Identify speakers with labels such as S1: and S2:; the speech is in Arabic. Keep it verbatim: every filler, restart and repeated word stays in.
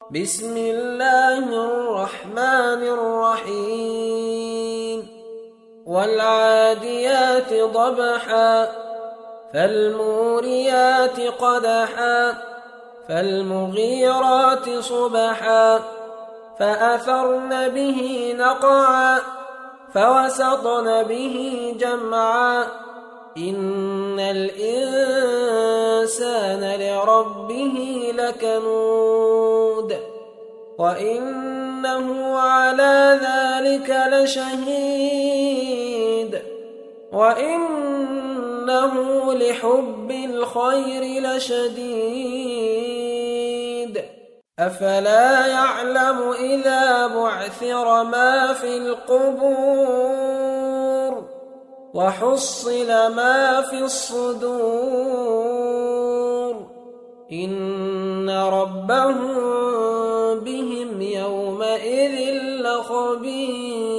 S1: بسم الله الرحمن الرحيم والعاديات ضبحا فالموريات قدحا فالمغيرات صبحا فأثرن به نقعا فوسطن به جمعا إن الإنسان لربه لكنود وإنه على ذلك لشهيد وإنه لحب الخير لشديد أفلا يعلم إذا بعثر ما في القبور وحصل ما في الصدور إن ربهم بهم يومئذ لخبير.